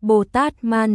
Bồ Tát Man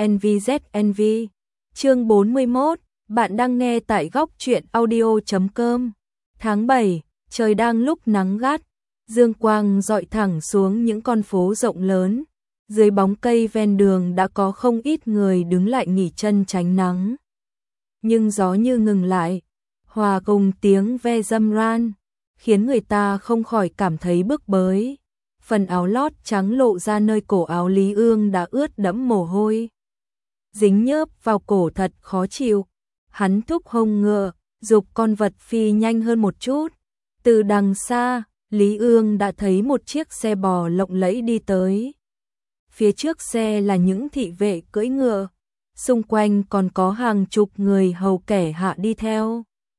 ZNV. Chương 41, bạn đang nghe tại góc truyện audio.com. Tháng 7, trời đang lúc nắng gắt, dương quang rọi thẳng xuống những con phố rộng lớn. Dưới bóng cây ven đường đã có không ít người đứng lại nghỉ chân tránh nắng. Nhưng gió như ngừng lại, hòa cùng tiếng ve râm ran, khiến người ta không khỏi cảm thấy bức bới. Phần áo lót trắng lộ ra nơi cổ áo Lý Ương đã ướt đẫm mồ hôi. Dính nhớp vào cổ thật khó chịu. Hắn thúc hông ngựa, giục con vật phi nhanh hơn một chút. Từ đằng xa, Lý Ương đã thấy một chiếc xe bò lộng lẫy đi tới. Phía trước xe là những thị vệ cưỡi ngựa, xung quanh còn có hàng chục người hầu kẻ hạ đi theo.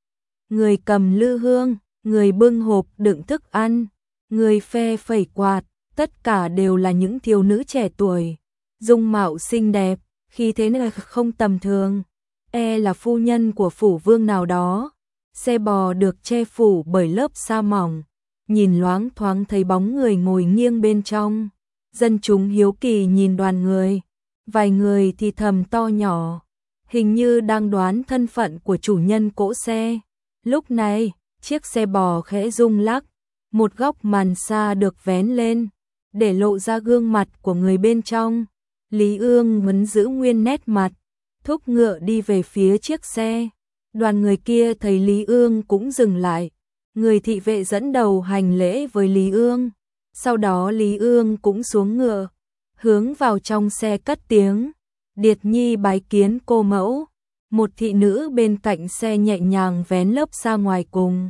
Người cầm lư hương, người bưng hộp đựng thức ăn, người phe phẩy quạt, tất cả đều là những thiếu nữ trẻ tuổi, dung mạo xinh đẹp, khi thế này không tầm thường, là phu nhân của phủ vương nào đó. Xe bò được che phủ bởi lớp sa mỏng, nhìn loáng thoáng thấy bóng người ngồi nghiêng bên trong. Dân chúng hiếu kỳ nhìn đoàn người, vài người thì thầm to nhỏ, hình như đang đoán thân phận của chủ nhân cỗ xe. Lúc này, chiếc xe bò khẽ rung lắc, một góc màn xa được vén lên, để lộ ra gương mặt của người bên trong. Lý Ương vẫn giữ nguyên nét mặt, thúc ngựa đi về phía chiếc xe. Đoàn người kia thấy Lý Ương cũng dừng lại, người thị vệ dẫn đầu hành lễ với Lý Ương. Sau đó Lý Ương cũng xuống ngựa, hướng vào trong xe cất tiếng, Điệt Nhi bái kiến cô mẫu. Một thị nữ bên cạnh xe nhẹ nhàng vén lớp sa ngoài cùng.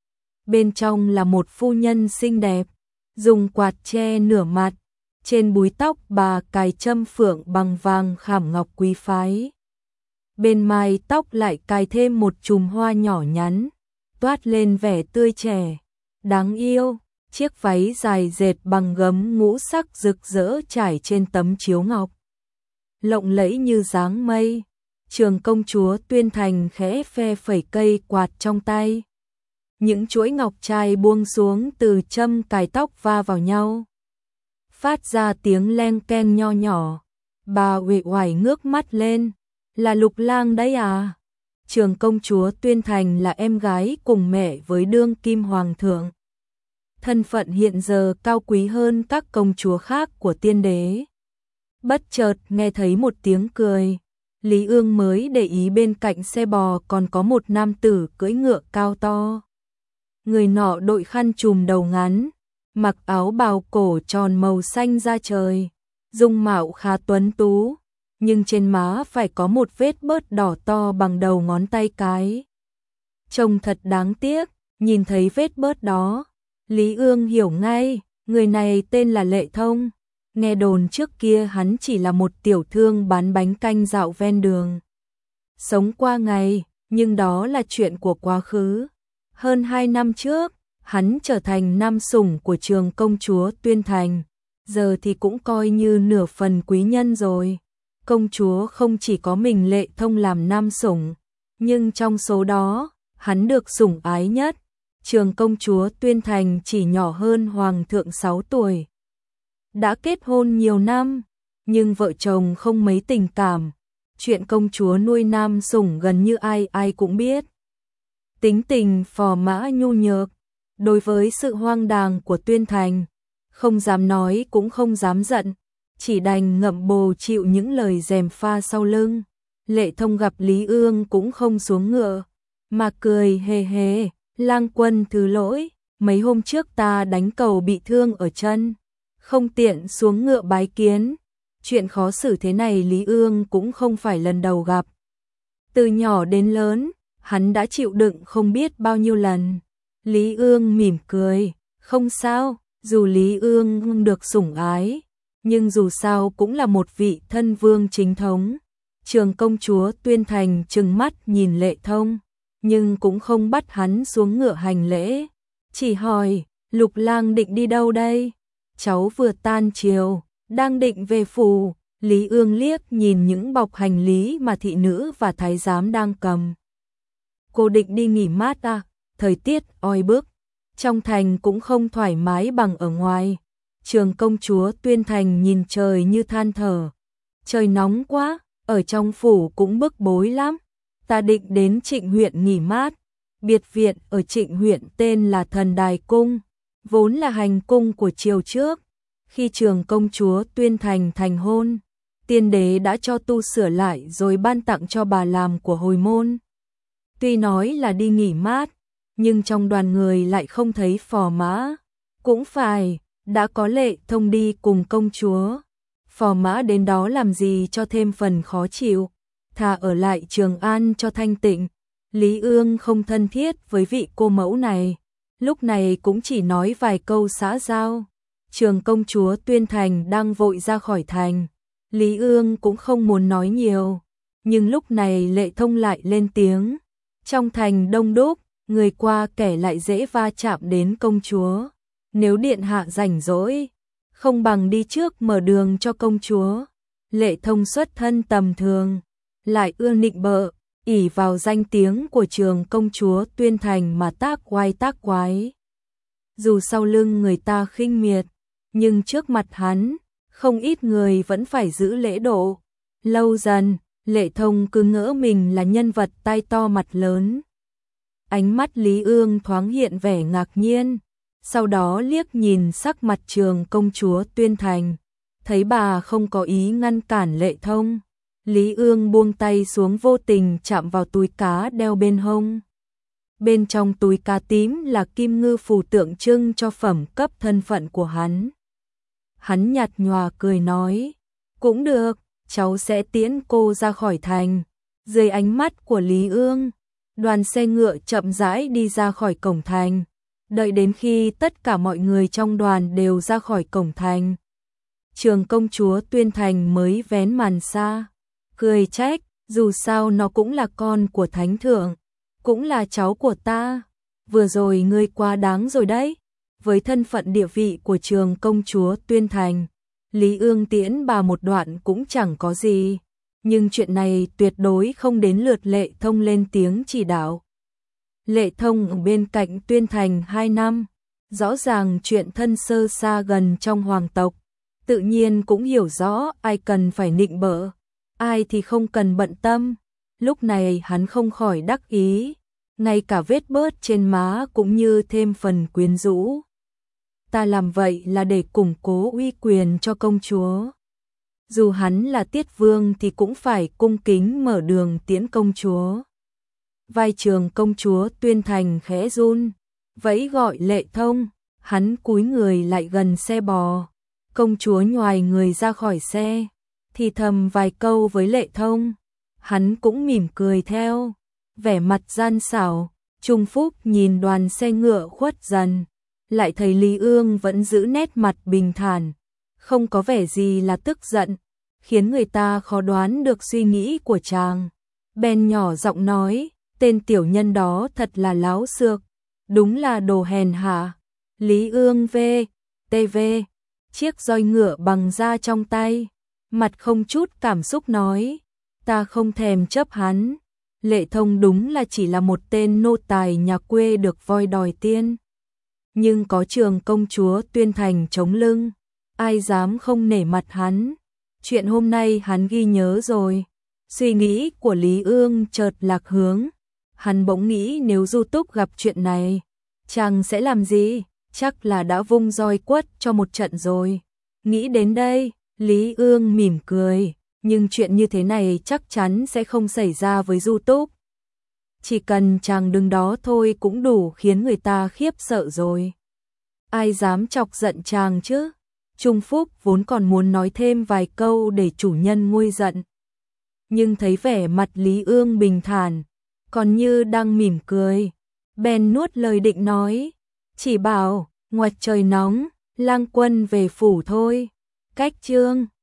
Bên trong là một phu nhân xinh đẹp, dùng quạt che nửa mặt, trên búi tóc bà cài châm phượng bằng vàng khảm ngọc quý phái. Bên mái tóc lại cài thêm một chùm hoa nhỏ nhắn, toát lên vẻ tươi trẻ, đáng yêu. Chiếc váy dài dệt bằng gấm ngũ sắc rực rỡ trải trên tấm chiếu ngọc, lộng lẫy như dáng mây. Trường công chúa Tuyên Thành khẽ phe phẩy cây quạt trong tay. Những chuỗi ngọc trai buông xuống từ châm cài tóc va vào nhau, phát ra tiếng leng keng nho nhỏ. Bà uể oải ngước mắt lên, là Lục Lang đấy à? Trường công chúa Tuyên Thành là em gái cùng mẹ với đương kim hoàng thượng. Thân phận hiện giờ cao quý hơn các công chúa khác của tiên đế. Bất chợt nghe thấy một tiếng cười, Lý Ương mới để ý bên cạnh xe bò còn có một nam tử cưỡi ngựa cao to. Người nọ đội khăn trùm đầu ngắn, mặc áo bào cổ tròn màu xanh da trời, dung mạo khá tuấn tú, nhưng trên má phải có một vết bớt đỏ to bằng đầu ngón tay cái. Trông thật đáng tiếc. Nhìn thấy vết bớt đó, Lý Ương hiểu ngay, người này tên là Lệ Thông. Nghe đồn trước kia hắn chỉ là một tiểu thương bán bánh canh dạo ven đường, sống qua ngày, nhưng đó là chuyện của quá khứ. Hơn 2 năm trước, hắn trở thành nam sủng của trường công chúa Tuyên Thành, giờ thì cũng coi như nửa phần quý nhân rồi. Công chúa không chỉ có mình Lệ Thông làm nam sủng, nhưng trong số đó, hắn được sủng ái nhất. Trường công chúa Tuyên Thành chỉ nhỏ hơn hoàng thượng 6 tuổi. Đã kết hôn nhiều năm, nhưng vợ chồng không mấy tình cảm. Chuyện công chúa nuôi nam sủng gần như ai ai cũng biết. Tính tình phò mã nhu nhược, đối với sự hoang đàng của Tuyên Thành, không dám nói cũng không dám giận, chỉ đành ngậm bồ chịu những lời gièm pha sau lưng. Lệ Thông gặp Lý Ương cũng không xuống ngựa, mà cười hề hề, Lang quân thứ lỗi, mấy hôm trước ta đánh cầu bị thương ở chân, không tiện xuống ngựa bái kiến. Chuyện khó xử thế này Lý Ương cũng không phải lần đầu gặp. Từ nhỏ đến lớn, hắn đã chịu đựng không biết bao nhiêu lần. Lý Ương mỉm cười, không sao, dù Lý Ương được sủng ái, nhưng dù sao cũng là một vị thân vương chính thống. Trường công chúa Tuyên Thành trừng mắt nhìn Lệ Thông, nhưng cũng không bắt hắn xuống ngựa hành lễ, chỉ hỏi, Lục Lang định đi đâu đây? Cháu vừa tan chiều, đang định về phủ. Lý Ương liếc nhìn những bọc hành lý mà thị nữ và thái giám đang cầm. Cô định đi nghỉ mát à? Thời tiết oi bức, trong thành cũng không thoải mái bằng ở ngoài. Trường công chúa Tuyên Thành nhìn trời như than thở, trời nóng quá, ở trong phủ cũng bức bối lắm. Ta định đến Trịnh huyện nghỉ mát. Biệt viện ở Trịnh huyện tên là Thần Đài Cung, vốn là hành cung của triều trước. Khi Trường công chúa Tuyên Thành thành hôn, tiên đế đã cho tu sửa lại rồi ban tặng cho bà làm của hồi môn. Tuy nói là đi nghỉ mát, nhưng trong đoàn người lại không thấy Phò Mã. Cũng phải, đã có Lệ Thông đi cùng công chúa. Phò Mã đến đó làm gì cho thêm phần khó chịu, thà ở lại Trường An cho thanh tịnh. Lý Ương không thân thiết với vị cô mẫu này, lúc này cũng chỉ nói vài câu xã giao. Trường công chúa Tuyên Thành đang vội ra khỏi thành, Lý Ương cũng không muốn nói nhiều, nhưng lúc này Lệ Thông lại lên tiếng. Trong thành đông đúc, người qua kẻ lại dễ va chạm đến công chúa. Nếu điện hạ rảnh rỗi, không bằng đi trước mở đường cho công chúa. Lệ Thông xuất thân tầm thường, lại ưa nịnh bợ, ỷ vào danh tiếng của Trường công chúa Tuyên Thành mà tác quái. Dù sau lưng người ta khinh miệt, nhưng trước mặt hắn, không ít người vẫn phải giữ lễ độ. Lâu dần, Lệ Thông cứ ngỡ mình là nhân vật tai to mặt lớn. Ánh mắt Lý Ương thoáng hiện vẻ ngạc nhiên, sau đó liếc nhìn sắc mặt Trường công chúa Tuyên Thành, thấy bà không có ý ngăn cản Lệ Thông. Lý Ương buông tay xuống, vô tình chạm vào túi cá đeo bên hông. Bên trong túi cá tím là kim ngư phù tượng trưng cho phẩm cấp thân phận của hắn. Hắn nhạt nhòa cười nói, cũng được, cháu sẽ tiễn cô ra khỏi thành. Dưới ánh mắt của Lý Ương, đoàn xe ngựa chậm rãi đi ra khỏi cổng thành. Đợi đến khi tất cả mọi người trong đoàn đều ra khỏi cổng thành, Trường công chúa Tuyên Thành mới vén màn xa, cười trách, dù sao nó cũng là con của thánh thượng, cũng là cháu của ta. Vừa rồi ngươi quá đáng rồi đấy. Với thân phận địa vị của Trường công chúa Tuyên Thành, Lý Ương tiễn bà một đoạn cũng chẳng có gì, nhưng chuyện này tuyệt đối không đến lượt Lệ Thông lên tiếng chỉ đạo. Lệ Thông ở bên cạnh Tuyên Thành 2 năm, rõ ràng chuyện thân sơ xa gần trong hoàng tộc, tự nhiên cũng hiểu rõ ai cần phải nịnh bợ, ai thì không cần bận tâm. Lúc này hắn không khỏi đắc ý, ngay cả vết bớt trên má cũng như thêm phần quyến rũ. Ta làm vậy là để củng cố uy quyền cho công chúa. Dù hắn là Tiết Vương thì cũng phải cung kính mở đường tiễn công chúa. Vai Trường công chúa Tuyên Thành khẽ run, vẫy gọi Lệ Thông, hắn cúi người lại gần xe bò. Công chúa nhoài người ra khỏi xe, thì thầm vài câu với Lệ Thông. Hắn cũng mỉm cười theo, vẻ mặt gian xảo. Trung Phúc nhìn đoàn xe ngựa khuất dần, lại thấy Lý Ương vẫn giữ nét mặt bình thản, không có vẻ gì là tức giận, khiến người ta khó đoán được suy nghĩ của chàng. Bèn nhỏ giọng nói, tên tiểu nhân đó thật là láo xược, đúng là đồ hèn hạ. Lý Ương v.t.v. chiếc roi ngựa bằng da trong tay, mặt không chút cảm xúc nói, ta không thèm chấp hắn. Lệ Thông đúng là chỉ là một tên nô tài nhà quê được voi đòi tiên, nhưng có Trường công chúa Tuyên Thành chống lưng, ai dám không nể mặt hắn. Chuyện hôm nay hắn ghi nhớ rồi. Suy nghĩ của Lý Ương chợt lạc hướng, hắn bỗng nghĩ nếu Du Túc gặp chuyện này, chàng sẽ làm gì? Chắc là đã vung roi quất cho một trận rồi. Nghĩ đến đây, Lý Ương mỉm cười, nhưng chuyện như thế này chắc chắn sẽ không xảy ra với Du Túc. Chỉ cần chàng đứng đó thôi cũng đủ khiến người ta khiếp sợ rồi. Ai dám chọc giận chàng chứ? Trung Phúc vốn còn muốn nói thêm vài câu để chủ nhân nguôi giận, nhưng thấy vẻ mặt Lý Ương bình thản, còn như đang mỉm cười, bèn nuốt lời định nói, chỉ bảo, ngoài trời nóng, lang quân về phủ thôi. Cách chương